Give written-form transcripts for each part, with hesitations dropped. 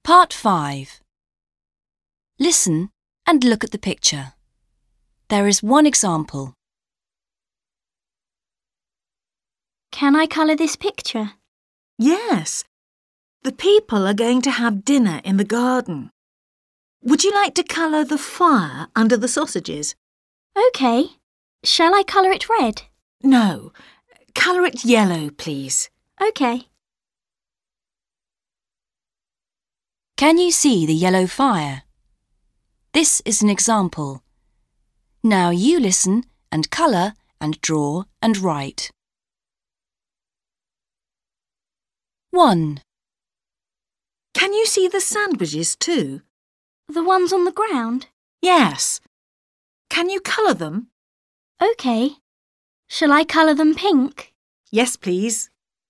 Part 5. Listen and look at the picture. There is one example. Can I colour this picture? Yes. The people are going to have dinner in the garden. Would you like to colour the fire under the sausages? OK. Shall I colour it red? No. Colour it yellow, please. OK. Can you see the yellow fire? This is an example. Now you listen and colour and draw and write. 1. Can you see the sandwiches too? The ones on the ground? Yes. Can you colour them? OK. Shall I colour them pink? Yes, please.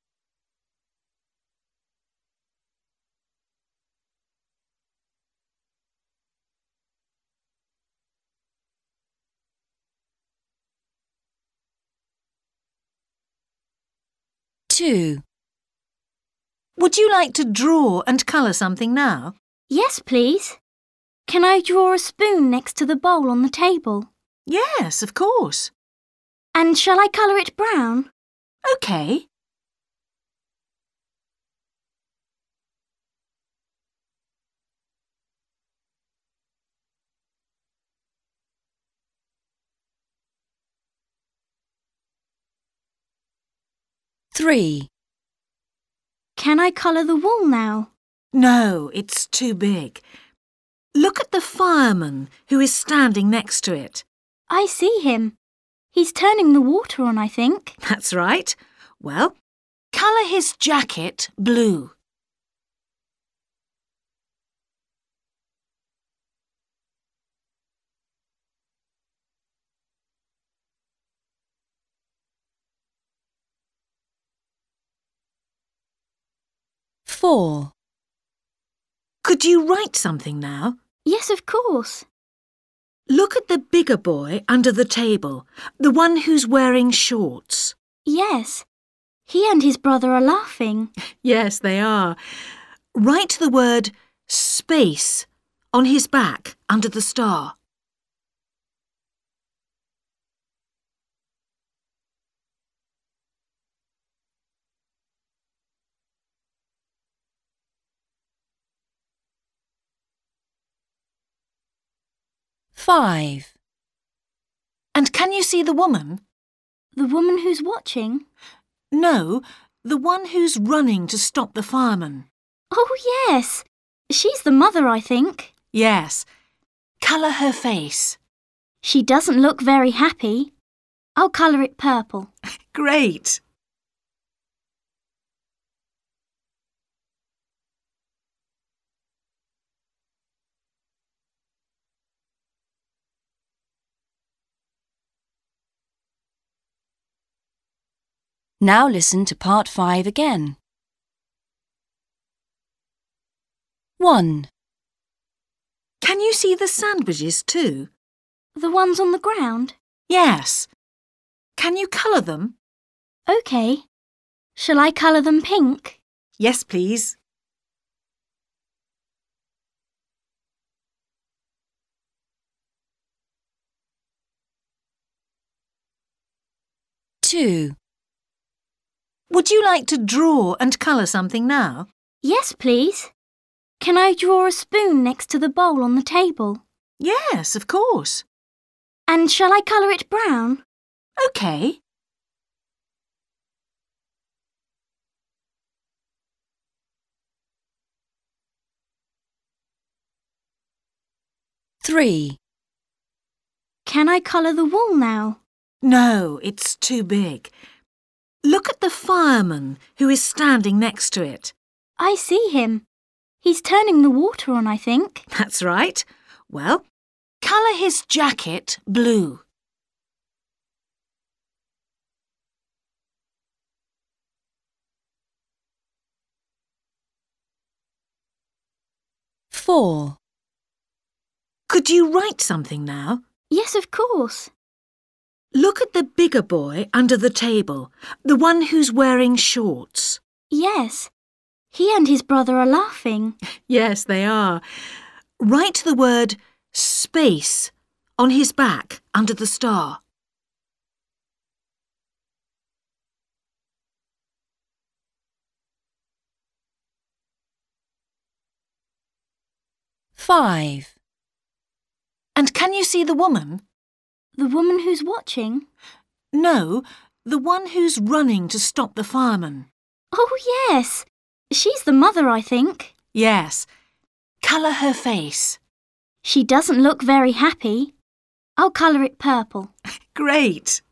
2. Would you like to draw and colour something now? Yes, please. Can I draw a spoon next to the bowl on the table? Yes, of course. And shall I colour it brown? OK. Three. Can I colour the wall now? No, it's too big. Look at the fireman who is standing next to it. I see him. He's turning the water on, I think. That's right. Well, colour his jacket blue. Four. Could you write something now? Yes, of course. Look at the bigger boy under the table, the one who's wearing shorts. Yes. He and his brother are laughing. Yes, they are. Write the word space on his back under the star. Five. And can you see the woman? The woman who's watching? No, the one who's running to stop the fireman. Oh, yes. She's the mother, I think. Yes. Colour her face. She doesn't look very happy. I'll colour it purple. Great. Now listen to part 5 again. 1. Can you see the sandwiches too? The ones on the ground? Yes. Can you colour them? OK. Shall I colour them pink? Yes, please. 2. Would you like to draw and colour something now? Yes, please. Can I draw a spoon next to the bowl on the table? Yes, of course. And shall I colour it brown? OK. 3. Can I colour the wall now? No, it's too big. Look at the fireman who is standing next to it. I see him. He's turning the water on, I think. That's right. Well, colour his jacket blue. Four. Could you write something now? Yes, of course. Look at the bigger boy under the table, the one who's wearing shorts. Yes. He and his brother are laughing. Yes, they are. Write the word space on his back under the star. Five. And can you see the woman? The woman who's watching? No, the one who's running to stop the fireman. Oh, yes. She's the mother, I think. Yes. Colour her face. She doesn't look very happy. I'll colour it purple. Great.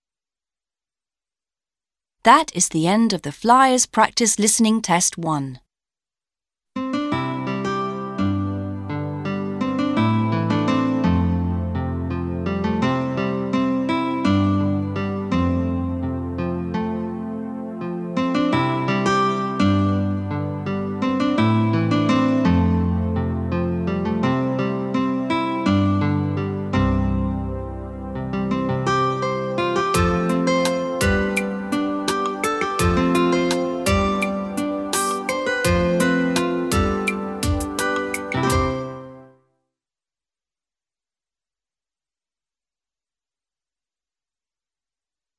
That is the end of the Flyers Practice Listening Test 1.